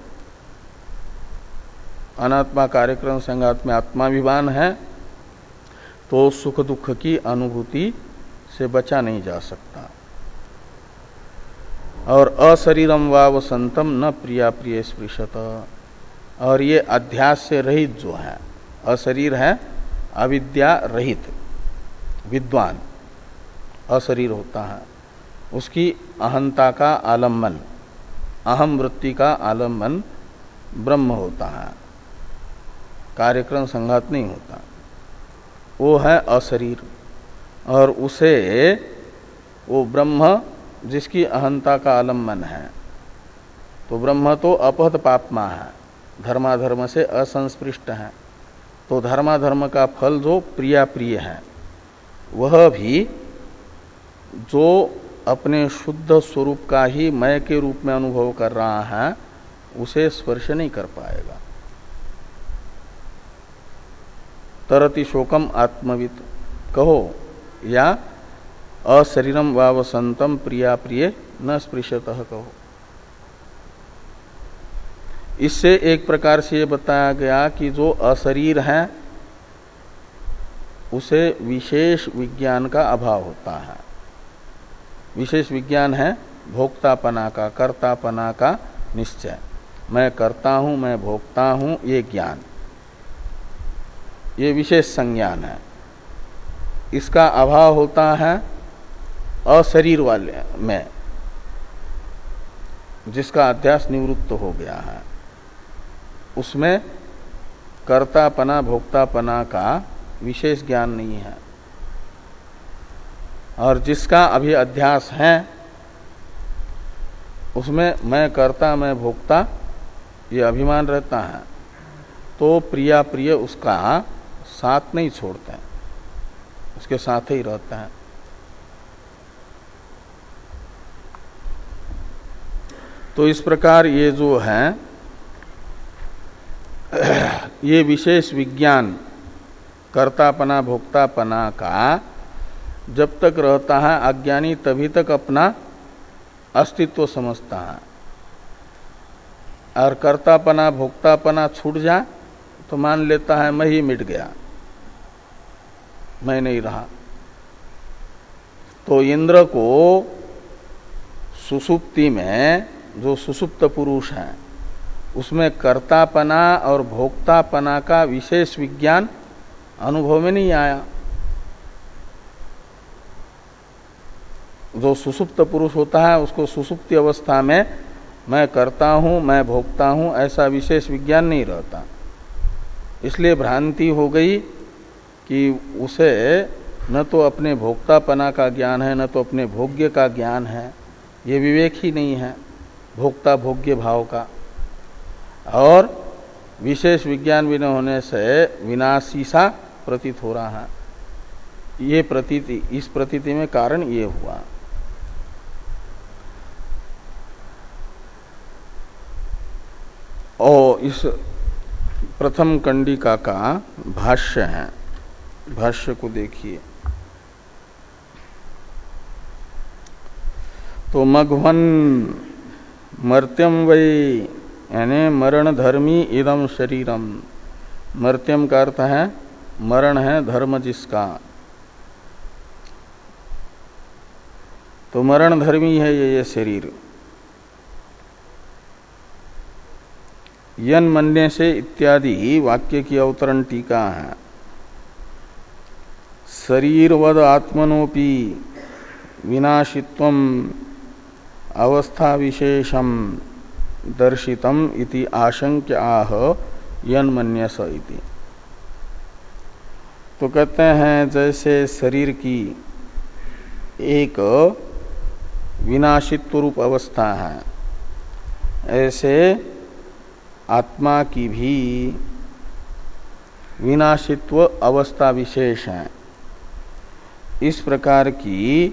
अनात्मा कार्यक्रम संघात में आत्माभिमान है तो सुख दुख की अनुभूति से बचा नहीं जा सकता। और अशरीरम वाव संतम न प्रिया प्रिय स्पृशत। और ये अध्यास से रहित जो है, अशरीर है, अविद्या रहित विद्वान अशरीर होता है, उसकी अहंता का आलम्बन, अहम वृत्ति का आलम्बन ब्रह्म होता है, कार्यक्रम संघात नहीं होता। वो है अशरीर। और उसे वो ब्रह्म जिसकी अहंता का आलम्बन है, तो ब्रह्म तो अपहत पापमा है, धर्माधर्म से असंस्पृष्ट है। तो धर्माधर्म का फल जो प्रिया प्रिय है, वह भी जो अपने शुद्ध स्वरूप का ही मय के रूप में अनुभव कर रहा है, उसे स्पर्श नहीं कर पाएगा। तरति शोकम आत्मवित कहो या अशरीरम वावसंतम प्रिया प्रिय न स्पृशतः कहो। इससे एक प्रकार से ये बताया गया कि जो अशरीर है उसे विशेष विज्ञान का अभाव होता है। विशेष विज्ञान है भोक्तापना का, कर्तापना का निश्चय। मैं करता हूं, मैं भोगता हूं, ये ज्ञान, ये विशेष संज्ञान है। इसका अभाव होता है अशरीर वाले में, जिसका अध्यास निवृत्त हो गया है। उसमें कर्तापना भोक्तापना का विशेष ज्ञान नहीं है। और जिसका अभी अध्यास है उसमें मैं कर्ता मैं भोक्ता ये अभिमान रहता है, तो प्रिया प्रिय उसका साथ नहीं छोड़ते हैं, उसके साथ ही रहते हैं। तो इस प्रकार ये जो है ये विशेष विज्ञान कर्तापना भोक्तापना का जब तक रहता है अज्ञानी, तभी तक अपना अस्तित्व समझता है। और कर्तापना भोक्तापना छूट जाए तो मान लेता है मैं ही मिट गया, मैं नहीं रहा। तो इंद्र को सुसुप्ति में जो सुसुप्त पुरुष है उसमें कर्तापना और भोक्तापना का विशेष विज्ञान अनुभव में नहीं आया। जो सुसुप्त पुरुष होता है उसको सुसुप्ति अवस्था में मैं करता हूं मैं भोगता हूं ऐसा विशेष विज्ञान नहीं रहता। इसलिए भ्रांति हो गई कि उसे न तो अपने भोक्तापना का ज्ञान है न तो अपने भोग्य का ज्ञान है, ये विवेक ही नहीं है भोक्ता भोग्य भाव का। और विशेष विज्ञान भी न होने से विनाशी सा प्रतीत हो रहा है। ये प्रतीति, इस प्रतीति में कारण ये हुआ। और इस प्रथम कंडिका का भाष्य है, भाष्य को देखिए। तो मघवन मर्त्यम वै यानी मरण धर्मी इदम शरीरम। मर्त्यम का अर्थ है मरण है धर्म जिसका, तो मरण धर्मी है ये ये शरीर। यन मन्य से इत्यादि वाक्य की अवतरण टीका है। शरीरवद आत्मनोपि विनाशित्वम अवस्था विशेषम दर्शितम इति आशंक्य आह यन मन्यस इति। तो कहते हैं जैसे शरीर की एक विनाशित्व रूप अवस्था है, ऐसे आत्मा की भी विनाशित्व अवस्था विशेष है। इस प्रकार की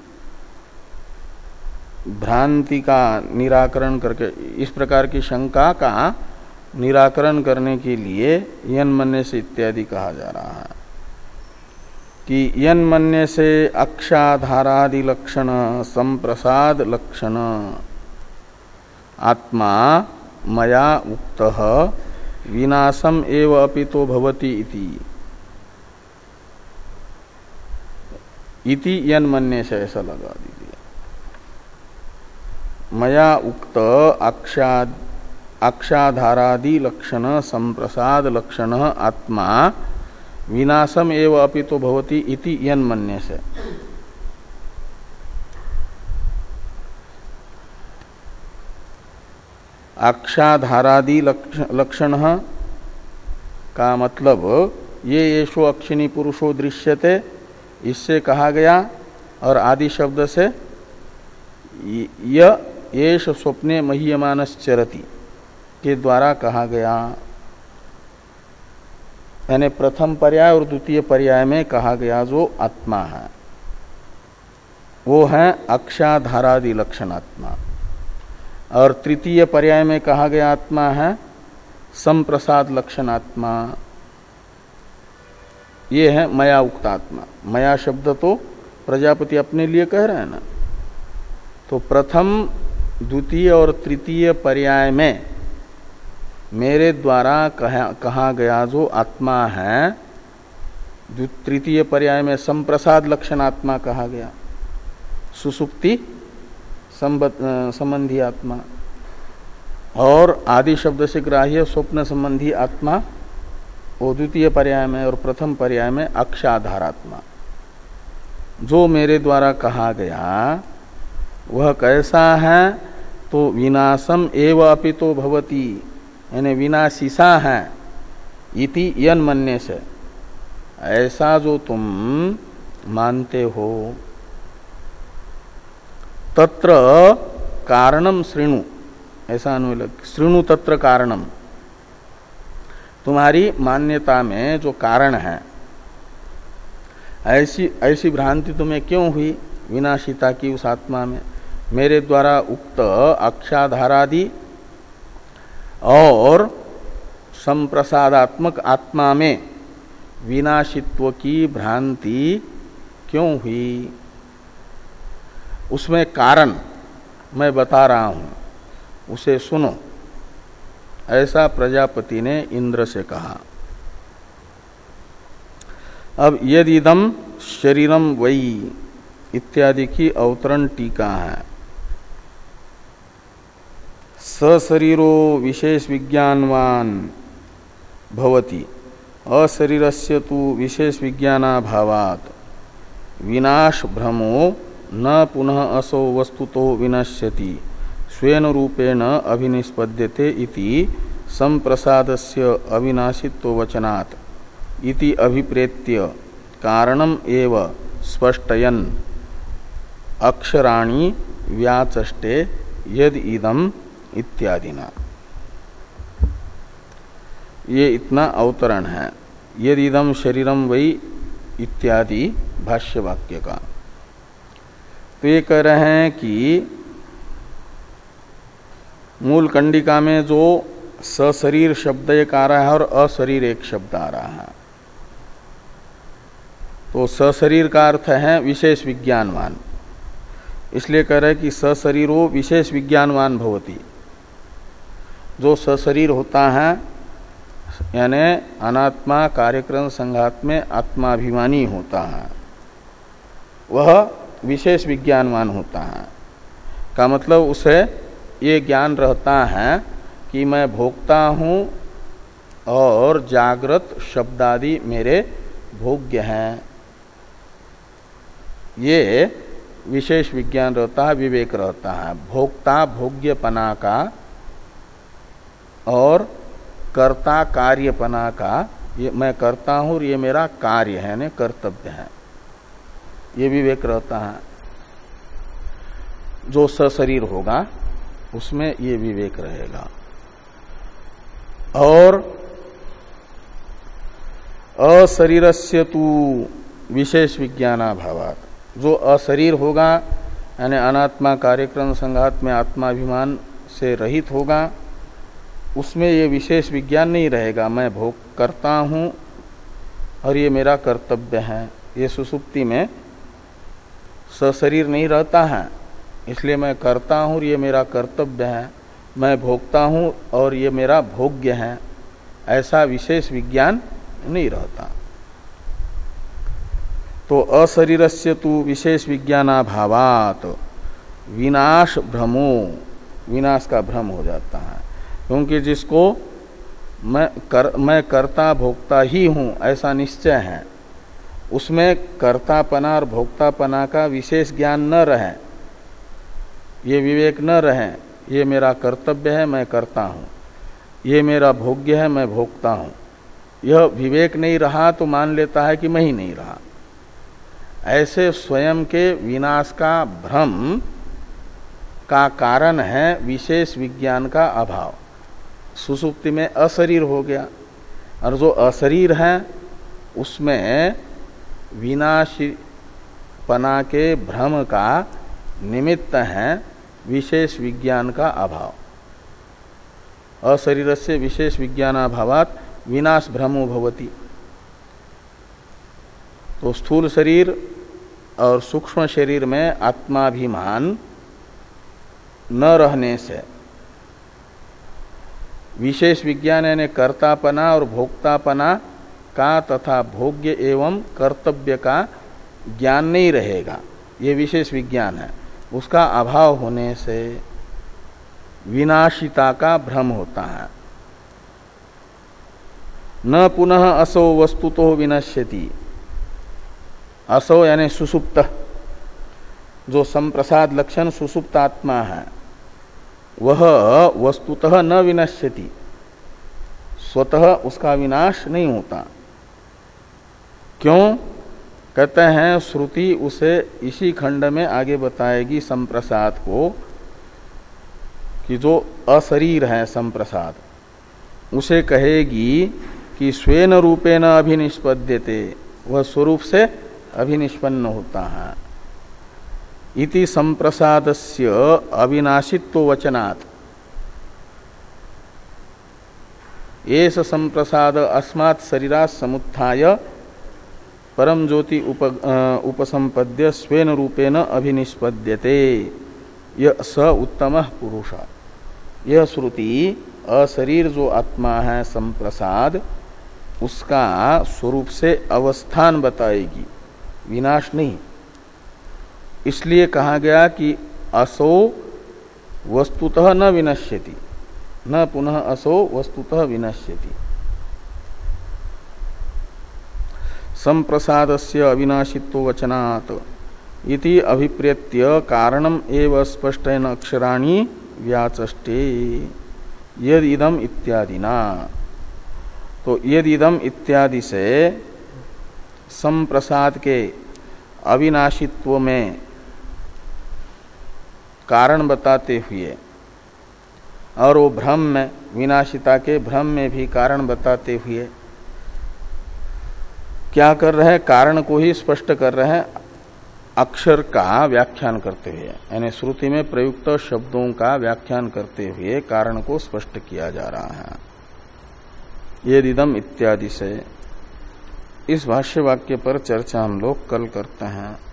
भ्रांति का निराकरण करके, इस प्रकार की शंका का निराकरण करने के लिए यन मन्य से इत्यादि कहा जा रहा है कि यन मन्य से अक्षाधारादि लक्षण संप्रसाद लक्षण आत्मा मया उक्तः विनाशम एव अपितो भवति इति इति यन मन्य से ऐसा लगा दीजिए। मया उक्त अक्षा अक्षाधारादि लक्षण संप्रसाद लक्षण आत्मा विनाशम एव अपितो भवति इति यन मन्य से। अक्षाधारादि लक्षण का मतलब ये येषु अक्षिणी पुरुषो दृश्यते, इससे कहा गया, और आदि शब्द से य येष स्वप्ने मह्यमानश्चरति के द्वारा कहा गया। यानी प्रथम पर्याय और द्वितीय पर्याय में कहा गया जो आत्मा है वो है अक्षाधारादि लक्षण आत्मा, और तृतीय पर्याय में कहा गया आत्मा है संप्रसाद लक्षण आत्मा। ये है मया उक्त आत्मा। मया शब्द तो प्रजापति अपने लिए कह रहे हैं ना। तो प्रथम द्वितीय और तृतीय पर्याय में मेरे द्वारा कहा, कहा गया जो आत्मा है, तृतीय पर्याय में संप्रसाद लक्षण आत्मा कहा गया, सुसुप्ति संबंधी आत्मा, और आदि शब्द से ग्राह्य स्वप्न संबंधी आत्मा वो द्वितीय पर्याय में, और प्रथम पर्याय में अक्षाधारात्मा। जो मेरे द्वारा कहा गया वह कैसा है, तो विनाशम एव अपितो भवति, यानी विनाशिसा है, इति यन मन्य से, ऐसा जो तुम मानते हो। तत्र कारणम श्रृणु, ऐसा अन्वय लग, श्रृणु तत्र कारणम, तुम्हारी मान्यता में जो कारण है, ऐसी ऐसी भ्रांति तुम्हें क्यों हुई विनाशिता की उस आत्मा में। मेरे द्वारा उक्त अक्षाधारादि और संप्रसादात्मक आत्मा में विनाशित्व की भ्रांति क्यों हुई, उसमें कारण मैं बता रहा हूं, उसे सुनो। ऐसा प्रजापति ने इंद्र से कहा। अब यदिदम शरीरम वही इत्यादि की अवतरण टीका है। सशरीरो विशेष विज्ञानवान भवति अशरीरस्य तु विशेष विज्ञानाभावात् विनाश भ्रमो न पुनः असो वस्तुतो विनश्यति स्वेन रूपेण अभिनिष्पद्यते इति संप्रसादस्य अविनाशित्व वचनात् इति अभिप्रेत्य कारणम एव स्पष्टयन् अक्षराणि व्याचष्टे यद इदम इत्यादिना। ये इतना अवतरण है यद इदम शरीरम वही इत्यादि भाष्य वाक्य का। तो ये कह रहे हैं कि मूल कंडिका में जो सशरीर शब्द एक आ रहा है और अशरीर एक शब्द आ रहा है, तो सशरीर का अर्थ है विशेष विज्ञानवान। इसलिए कह रहे हैं कि सशरीरो विशेष विज्ञानवान भवति। जो सशरीर होता है यानी अनात्मा कार्यक्रम संघात में आत्माभिमानी होता है, वह विशेष विज्ञानवान होता है। का मतलब उसे ये ज्ञान रहता है कि मैं भोक्ता हूँ और जागृत शब्दादि मेरे भोग्य हैं। ये विशेष विज्ञान रहता है, विवेक रहता है। भोक्ता भोग्यपना का और कर्ता कार्यपना का, ये मैं करता हूँ और ये मेरा कार्य है, यानी कर्तव्य है, ये विवेक रहता है। जो सशरीर होगा उसमें ये विवेक रहेगा। और अशरीरस्य तु विशेष विज्ञानाभावात्, जो अशरीर होगा यानी अनात्मा कार्यक्रम संघात में आत्माभिमान से रहित होगा, उसमें ये विशेष विज्ञान नहीं रहेगा। मैं भोग करता हूँ और ये मेरा कर्तव्य है। ये सुसुप्ति में सशरीर नहीं रहता है, इसलिए मैं करता हूँ और ये मेरा कर्तव्य है। मैं भोगता हूँ और ये मेरा भोग्य है, ऐसा विशेष विज्ञान नहीं रहता। तो अशरीरस्य तु विशेष विज्ञानाभावात् विनाश भ्रमो, विनाश का भ्रम हो जाता है। क्योंकि जिसको मैं कर मैं कर्ता भोक्ता ही हूँ ऐसा निश्चय है, उसमें कर्तापना और भोक्तापना का विशेष ज्ञान न रहे, ये विवेक न रहे, ये मेरा कर्तव्य है मैं करता हूँ, ये मेरा भोग्य है मैं भोगता हूँ, यह विवेक नहीं रहा तो मान लेता है कि मैं ही नहीं रहा। ऐसे स्वयं के विनाश का भ्रम का कारण है विशेष विज्ञान का अभाव। सुसुप्ति में अशरीर हो गया, और जो अशरीर है उसमें विनाशीपना के भ्रम का निमित्त है विशेष विज्ञान का अभाव। अशरीरस्य विशेष विज्ञानाभावात् विनाश भ्रमो भवति। तो स्थूल शरीर और सूक्ष्म शरीर में आत्माभिमान न रहने से विशेष विज्ञान यानी कर्तापना और भोक्तापना का तथा भोग्य एवं कर्तव्य का ज्ञान नहीं रहेगा। ये विशेष विज्ञान है, उसका अभाव होने से विनाशिता का भ्रम होता है। न पुनः असो वस्तुतो विनश्यति। असो यानी सुसुप्त, जो संप्रसाद लक्षण सुसुप्त आत्मा है, वह वस्तुतः न विनश्यति, स्वतः उसका विनाश नहीं होता। क्यों? कहते हैं श्रुति उसे इसी खंड में आगे बताएगी संप्रसाद को, कि जो अशरीर है संप्रसाद, उसे कहेगी कि स्वेन रूपेण अभिनिष्पद्यते, वह स्वरूप से अभिनिष्पन्न होता है। इति संप्रसादस्य अविनाशित्व वचनात् एष संप्रसाद अस्मात् शरीरात् समुत्थाय परम ज्योति उप, उपसंपद्य स्वेन रूपेण अभिनिष्पद्यते, यह स उत्तमः पुरुषः। यह श्रुति अशरीर जो आत्मा है संप्रसाद, उसका स्वरूप से अवस्थान बताएगी, विनाश नहीं। इसलिए कहा गया कि असो वस्तुतः न विनश्यति, न पुनः असो वस्तुतः विनश्यति। संप्रसादस्य अविनाशित्व वचनात् इति अभिप्रेत्य कारणम एव स्पष्टेन अक्षराणि व्याचष्टे यद इदम इत्यादिना। तो यद इदम इत्यादि से संप्रसाद के अविनाशित्व में कारण बताते हुए और वो भ्रम में, विनाशिता के भ्रम में भी कारण बताते हुए क्या कर रहे हैं? कारण को ही स्पष्ट कर रहे हैं, अक्षर का व्याख्यान करते हुए, यानी श्रुति में प्रयुक्त शब्दों का व्याख्यान करते हुए कारण को स्पष्ट किया जा रहा है। यदिदम इत्यादि से इस भाष्य वाक्य पर चर्चा हम लोग कल करते हैं।